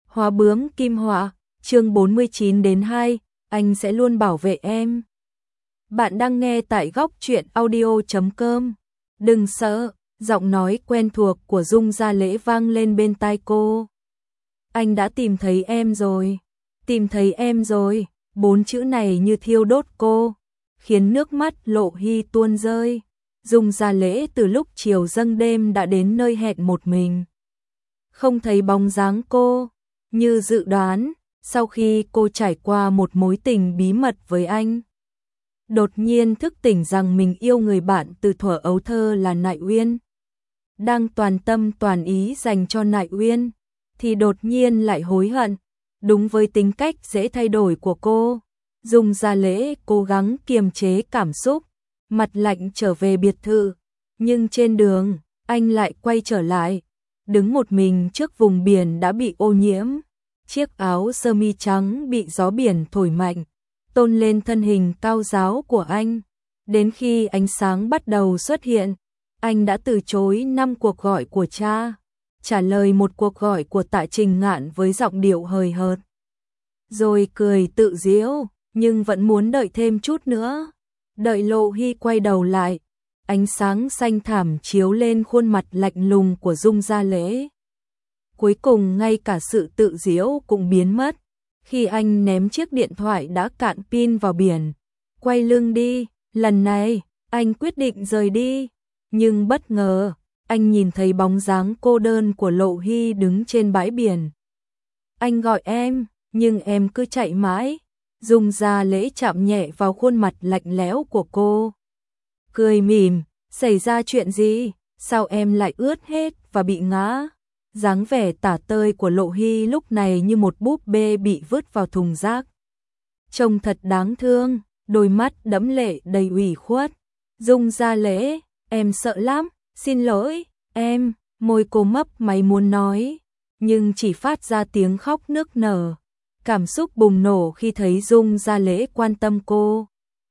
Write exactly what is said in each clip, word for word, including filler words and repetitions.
Hóa bướm kim họa, chương bốn mươi chín đến hai, anh sẽ luôn bảo vệ em. Bạn đang nghe tại góc truyện audio chấm com. Đừng sợ, giọng nói quen thuộc của Dung Gia Lễ vang lên bên tai cô. Anh đã tìm thấy em rồi, tìm thấy em rồi, bốn chữ này như thiêu đốt cô, khiến nước mắt Lộ Hy tuôn rơi. Dung Gia Lễ từ lúc chiều dâng đêm đã đến nơi hẹn một mình. Không thấy bóng dáng cô, như dự đoán, sau khi cô trải qua một mối tình bí mật với anh. Đột nhiên thức tỉnh rằng mình yêu người bạn từ thuở ấu thơ là Nại Uyên. Đang toàn tâm toàn ý dành cho Nại Uyên, thì đột nhiên lại hối hận. Đúng với tính cách dễ thay đổi của cô, Dung Gia Lễ cố gắng kiềm chế cảm xúc, mặt lạnh trở về biệt thự. Nhưng trên đường, anh lại quay trở lại, đứng một mình trước vùng biển đã bị ô nhiễm. Chiếc áo sơ mi trắng bị gió biển thổi mạnh, tôn lên thân hình cao ráo của anh. Đến khi ánh sáng bắt đầu xuất hiện, anh đã từ chối năm cuộc gọi của cha, trả lời một cuộc gọi của Tạ Trình Ngạn với giọng điệu hời hợt. Rồi cười tự giễu, nhưng vẫn muốn đợi thêm chút nữa. Đợi Lộ Hy quay đầu lại, ánh sáng xanh thẳm chiếu lên khuôn mặt lạnh lùng của Dung Gia Lễ. Cuối cùng ngay cả sự tự giễu cũng biến mất, khi anh ném chiếc điện thoại đã cạn pin vào biển, quay lưng đi. Lần này, anh quyết định rời đi, nhưng bất ngờ, anh nhìn thấy bóng dáng cô đơn của Lộ Hy đứng trên bãi biển. Anh gọi em, nhưng em cứ chạy mãi. Dung Gia Lễ chạm nhẹ vào khuôn mặt lạnh lẽo của cô, cười mỉm, xảy ra chuyện gì, sao em lại ướt hết và bị ngã? Dáng vẻ tả tơi của Lộ Hy lúc này như một búp bê bị vứt vào thùng rác. Trông thật đáng thương, đôi mắt đẫm lệ đầy ủy khuất. Dung Gia Lễ, em sợ lắm, xin lỗi, em. Môi cô mấp máy muốn nói, nhưng chỉ phát ra tiếng khóc nức nở. Cảm xúc bùng nổ khi thấy Dung Gia Lễ quan tâm cô.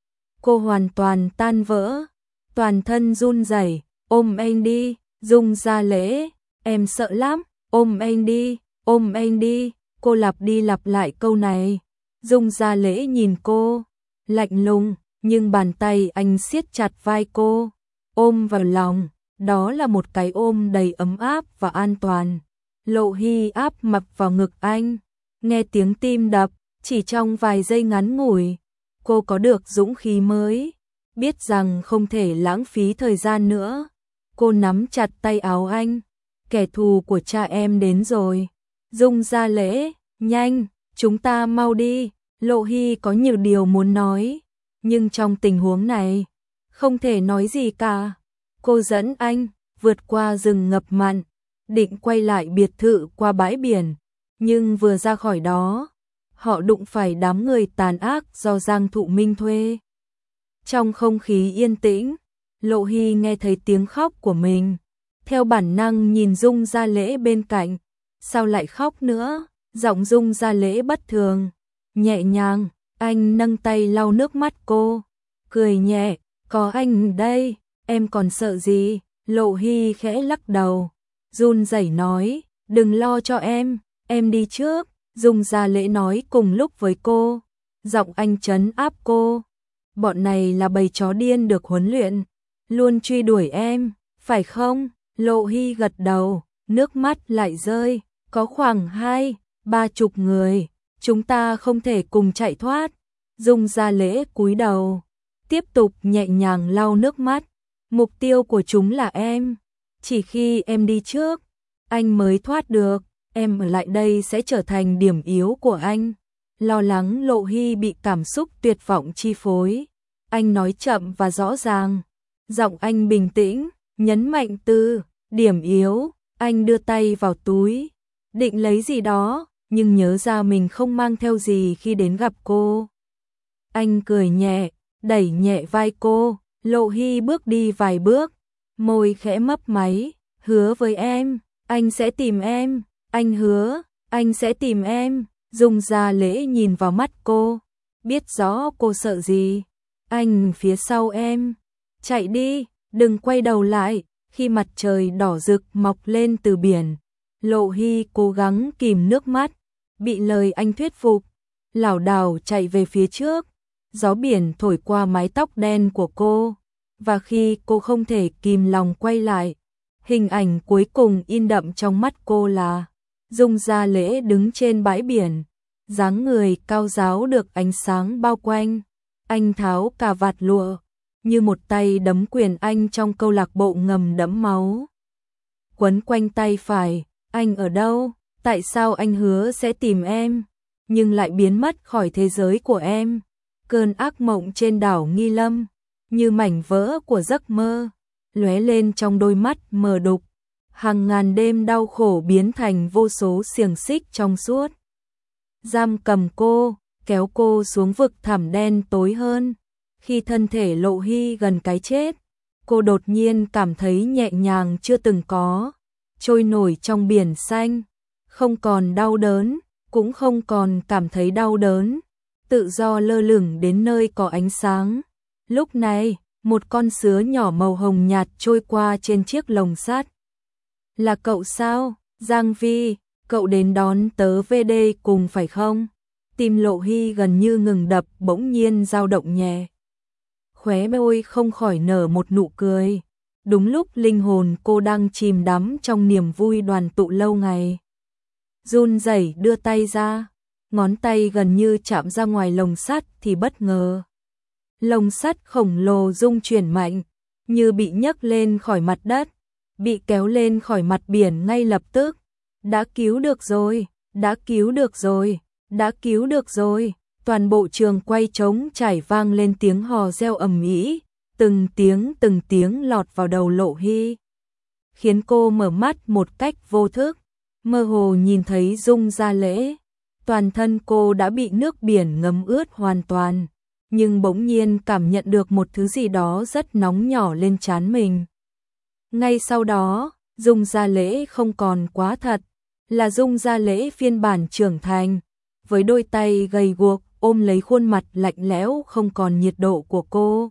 Cô hoàn toàn tan vỡ, toàn thân run rẩy, ôm anh đi. Dung Gia Lễ, em sợ lắm, ôm anh đi, ôm anh đi. Cô lặp đi lặp lại câu này. Dung Gia Lễ nhìn cô, lạnh lùng, nhưng bàn tay anh siết chặt vai cô, ôm vào lòng. Đó là một cái ôm đầy ấm áp và an toàn. Lộ Hy áp mặt vào ngực anh, nghe tiếng tim đập. Chỉ trong vài giây ngắn ngủi, cô có được dũng khí mới, biết rằng không thể lãng phí thời gian nữa. Cô nắm chặt tay áo anh. Kẻ thù của cha em đến rồi. Dung Gia Lễ, nhanh, chúng ta mau đi. Lộ Hy có nhiều điều muốn nói, nhưng trong tình huống này, không thể nói gì cả. Cô dẫn anh vượt qua rừng ngập mặn, định quay lại biệt thự qua bãi biển. Nhưng vừa ra khỏi đó, họ đụng phải đám người tàn ác do Giang Thụ Minh thuê. Trong không khí yên tĩnh, Lộ Hy nghe thấy tiếng khóc của mình. Theo bản năng nhìn Dung Gia Lễ bên cạnh, sao lại khóc nữa? Giọng Dung Gia Lễ bất thường, nhẹ nhàng. Anh nâng tay lau nước mắt cô, cười nhẹ, có anh đây, em còn sợ gì? Lộ Hy khẽ lắc đầu, run rẩy nói, đừng lo cho em, em đi trước. Dung Gia Lễ nói cùng lúc với cô, giọng anh trấn áp cô. Bọn này là bầy chó điên được huấn luyện, luôn truy đuổi em, phải không? Lộ Hy gật đầu, nước mắt lại rơi. Có khoảng hai, ba chục người, chúng ta không thể cùng chạy thoát. Dung Gia Lễ cúi đầu, tiếp tục nhẹ nhàng lau nước mắt. Mục tiêu của chúng là em, chỉ khi em đi trước, anh mới thoát được. Em ở lại đây sẽ trở thành điểm yếu của anh. Lo lắng Lộ Hy bị cảm xúc tuyệt vọng chi phối. Anh nói chậm và rõ ràng, giọng anh bình tĩnh, nhấn mạnh từ điểm yếu. Anh đưa tay vào túi, định lấy gì đó, nhưng nhớ ra mình không mang theo gì khi đến gặp cô. Anh cười nhẹ, đẩy nhẹ vai cô. Lộ Hy bước đi vài bước, môi khẽ mấp máy, hứa với em, anh sẽ tìm em. Anh hứa, anh sẽ tìm em. Dung Gia Lễ nhìn vào mắt cô, biết rõ cô sợ gì. Anh phía sau em, chạy đi, đừng quay đầu lại. Khi mặt trời đỏ rực mọc lên từ biển, Lộ Hy cố gắng kìm nước mắt, bị lời anh thuyết phục, lảo đảo chạy về phía trước. Gió biển thổi qua mái tóc đen của cô, và khi cô không thể kìm lòng quay lại, hình ảnh cuối cùng in đậm trong mắt cô là Dung Gia Lễ đứng trên bãi biển, dáng người cao ráo được ánh sáng bao quanh. Anh tháo cà vạt lụa, như một tay đấm quyền anh trong câu lạc bộ ngầm đẫm máu. Quấn quanh tay phải, anh ở đâu? Tại sao anh hứa sẽ tìm em, nhưng lại biến mất khỏi thế giới của em? Cơn ác mộng trên đảo Nghi Lâm, như mảnh vỡ của giấc mơ, lóe lên trong đôi mắt mờ đục. Hàng ngàn đêm đau khổ biến thành vô số xiềng xích trong suốt. Giam cầm cô, kéo cô xuống vực thẳm đen tối hơn. Khi thân thể Lộ Hy gần cái chết, cô đột nhiên cảm thấy nhẹ nhàng chưa từng có, trôi nổi trong biển xanh, không còn đau đớn, cũng không còn cảm thấy đau đớn, tự do lơ lửng đến nơi có ánh sáng. Lúc này, một con sứa nhỏ màu hồng nhạt trôi qua trên chiếc lồng sắt. Là cậu sao, Giang Vi, cậu đến đón tớ về đây cùng phải không? Tim Lộ Hy gần như ngừng đập, bỗng nhiên dao động nhẹ. Khóe môi không khỏi nở một nụ cười. Đúng lúc linh hồn cô đang chìm đắm trong niềm vui đoàn tụ lâu ngày. Run rẩy đưa tay ra, ngón tay gần như chạm ra ngoài lồng sắt thì bất ngờ. Lồng sắt khổng lồ rung chuyển mạnh, như bị nhấc lên khỏi mặt đất, bị kéo lên khỏi mặt biển ngay lập tức. Đã cứu được rồi, đã cứu được rồi, đã cứu được rồi. Toàn bộ trường quay trống trải vang lên tiếng hò reo ầm ĩ, từng tiếng từng tiếng lọt vào đầu Lộ Hy, khiến cô mở mắt một cách vô thức, mơ hồ nhìn thấy Dung Gia Lễ. Toàn thân cô đã bị nước biển ngấm ướt hoàn toàn, nhưng bỗng nhiên cảm nhận được một thứ gì đó rất nóng nhỏ lên trán mình. Ngay sau đó, Dung Gia Lễ không còn quá thật, là Dung Gia Lễ phiên bản trưởng thành, với đôi tay gầy guộc ôm lấy khuôn mặt lạnh lẽo không còn nhiệt độ của cô.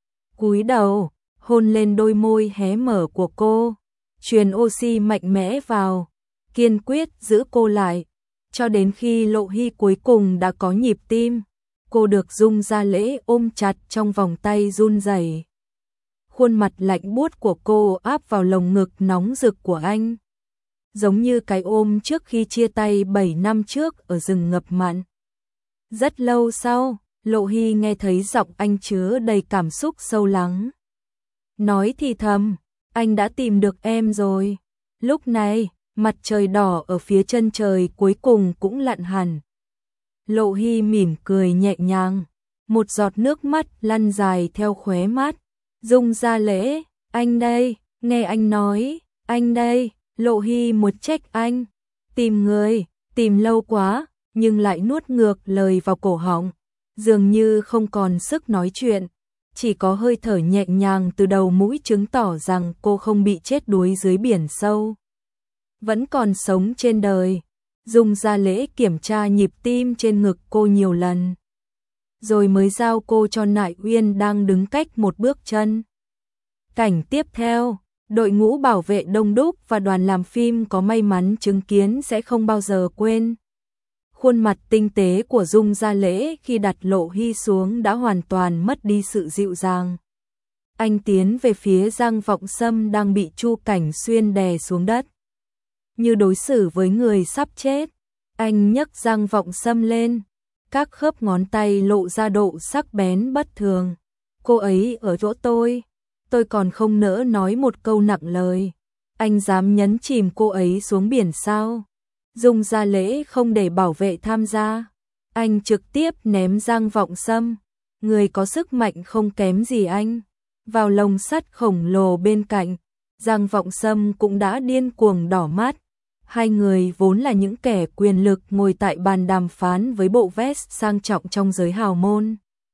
Cúi đầu, hôn lên đôi môi hé mở của cô, truyền oxy mạnh mẽ vào, kiên quyết giữ cô lại, cho đến khi Lộ Hy cuối cùng đã có nhịp tim, cô được Dung Gia Lễ ôm chặt trong vòng tay run rẩy. Khuôn mặt lạnh buốt của cô áp vào lồng ngực nóng rực của anh, giống như cái ôm trước khi chia tay bảy năm trước ở rừng ngập mặn. Rất lâu sau, Lộ Hy nghe thấy giọng anh chứa đầy cảm xúc sâu lắng. Nói thì thầm, anh đã tìm được em rồi. Lúc này, mặt trời đỏ ở phía chân trời cuối cùng cũng lặn hẳn. Lộ Hy mỉm cười nhẹ nhàng, một giọt nước mắt lăn dài theo khóe mắt. Dung Gia Lễ, anh đây, nghe anh nói, anh đây. Lộ Hy một trách anh, tìm người, tìm lâu quá, nhưng lại nuốt ngược lời vào cổ họng, dường như không còn sức nói chuyện, chỉ có hơi thở nhẹ nhàng từ đầu mũi chứng tỏ rằng cô không bị chết đuối dưới biển sâu, vẫn còn sống trên đời. Dung Gia Lễ kiểm tra nhịp tim trên ngực cô nhiều lần, rồi mới giao cô cho Nại Uyên đang đứng cách một bước chân. Cảnh tiếp theo, đội ngũ bảo vệ đông đúc và đoàn làm phim có may mắn chứng kiến sẽ không bao giờ quên. Khuôn mặt tinh tế của Dung Gia Lễ khi đặt Lộ Hy xuống đã hoàn toàn mất đi sự dịu dàng. Anh tiến về phía Giang Vọng Sâm đang bị Chu Cảnh Xuyên đè xuống đất. Như đối xử với người sắp chết, anh nhấc Giang Vọng Sâm lên, các khớp ngón tay lộ ra độ sắc bén bất thường. Cô ấy ở chỗ tôi, tôi còn không nỡ nói một câu nặng lời. Anh dám nhấn chìm cô ấy xuống biển sao? Dung Gia Lễ không để bảo vệ tham gia, anh trực tiếp ném Giang Vọng Sâm, người có sức mạnh không kém gì anh, vào lồng sắt khổng lồ bên cạnh. Giang Vọng Sâm cũng đã điên cuồng đỏ mắt. Hai người vốn là những kẻ quyền lực ngồi tại bàn đàm phán với bộ vest sang trọng trong giới hào môn,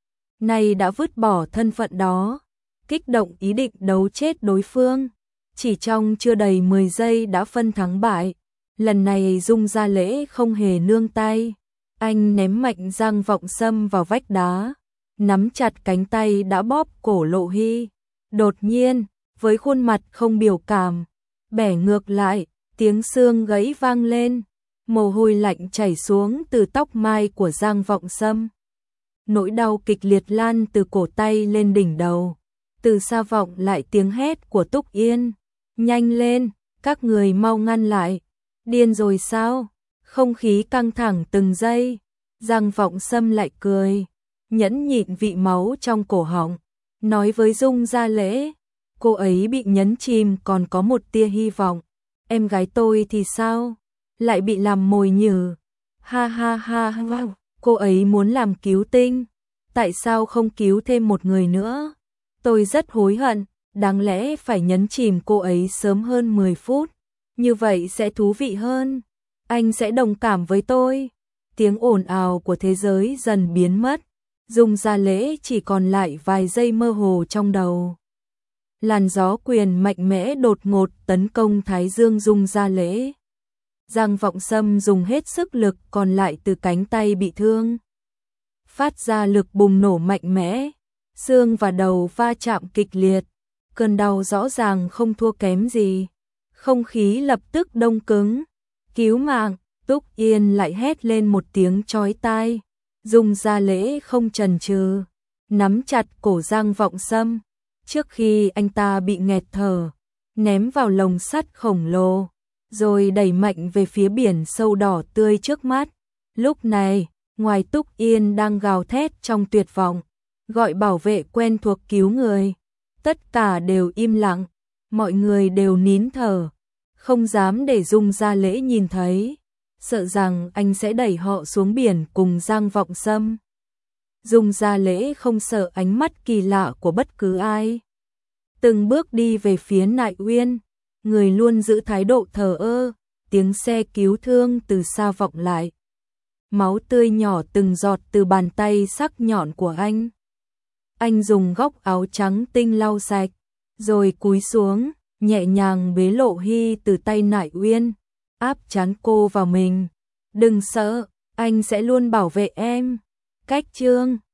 nay đã vứt bỏ thân phận đó, kích động ý định đấu chết đối phương. Chỉ trong chưa đầy mười giây đã phân thắng bại. Lần này Dung Gia Lễ không hề nương tay, anh ném mạnh Giang Vọng Sâm vào vách đá, nắm chặt cánh tay đã bóp cổ Lộ Hy. Đột nhiên, với khuôn mặt không biểu cảm, bẻ ngược lại, tiếng xương gãy vang lên, mồ hôi lạnh chảy xuống từ tóc mai của Giang Vọng Sâm. Nỗi đau kịch liệt lan từ cổ tay lên đỉnh đầu. Từ xa vọng lại tiếng hét của Túc Yên. Nhanh lên, các người mau ngăn lại. Điên rồi sao? Không khí căng thẳng từng giây. Giang Vọng Sâm lại cười, nhẫn nhịn vị máu trong cổ họng, nói với Dung Gia Lễ, cô ấy bị nhấn chìm còn có một tia hy vọng. Em gái tôi thì sao? Lại bị làm mồi nhử. Ha ha ha ha, cô ấy muốn làm cứu tinh. Tại sao không cứu thêm một người nữa? Tôi rất hối hận, đáng lẽ phải nhấn chìm cô ấy sớm hơn mười phút. Như vậy sẽ thú vị hơn. Anh sẽ đồng cảm với tôi. Tiếng ồn ào của thế giới dần biến mất. Dung Gia Lễ chỉ còn lại vài giây mơ hồ trong đầu. Làn gió quyền mạnh mẽ đột ngột tấn công thái dương Dung Gia Lễ. Giang Vọng Sâm dùng hết sức lực còn lại từ cánh tay bị thương. Phát ra lực bùng nổ mạnh mẽ. Xương và đầu va chạm kịch liệt. Cơn đau rõ ràng không thua kém gì. Không khí lập tức đông cứng. Cứu mạng, Túc Yên lại hét lên một tiếng chói tai. Dung Gia Lễ không chần chừ, nắm chặt cổ Giang Vọng Sâm, trước khi anh ta bị nghẹt thở, ném vào lồng sắt khổng lồ, rồi đẩy mạnh về phía biển sâu đỏ tươi trước mắt. Lúc này, ngoài Túc Yên đang gào thét trong tuyệt vọng, gọi bảo vệ quen thuộc cứu người, tất cả đều im lặng, mọi người đều nín thở, không dám để Dung Gia Lễ nhìn thấy, sợ rằng anh sẽ đẩy họ xuống biển cùng Giang Vọng Sâm. Dung Gia Lễ không sợ ánh mắt kỳ lạ của bất cứ ai. Từng bước đi về phía Nại Uyên, người luôn giữ thái độ thờ ơ, tiếng xe cứu thương từ xa vọng lại. Máu tươi nhỏ từng giọt từ bàn tay sắc nhọn của anh. Anh dùng góc áo trắng tinh lau sạch, rồi cúi xuống, nhẹ nhàng bế Lộ Hy từ tay Nại Uyên, áp trán cô vào mình. Đừng sợ, anh sẽ luôn bảo vệ em. Cách chương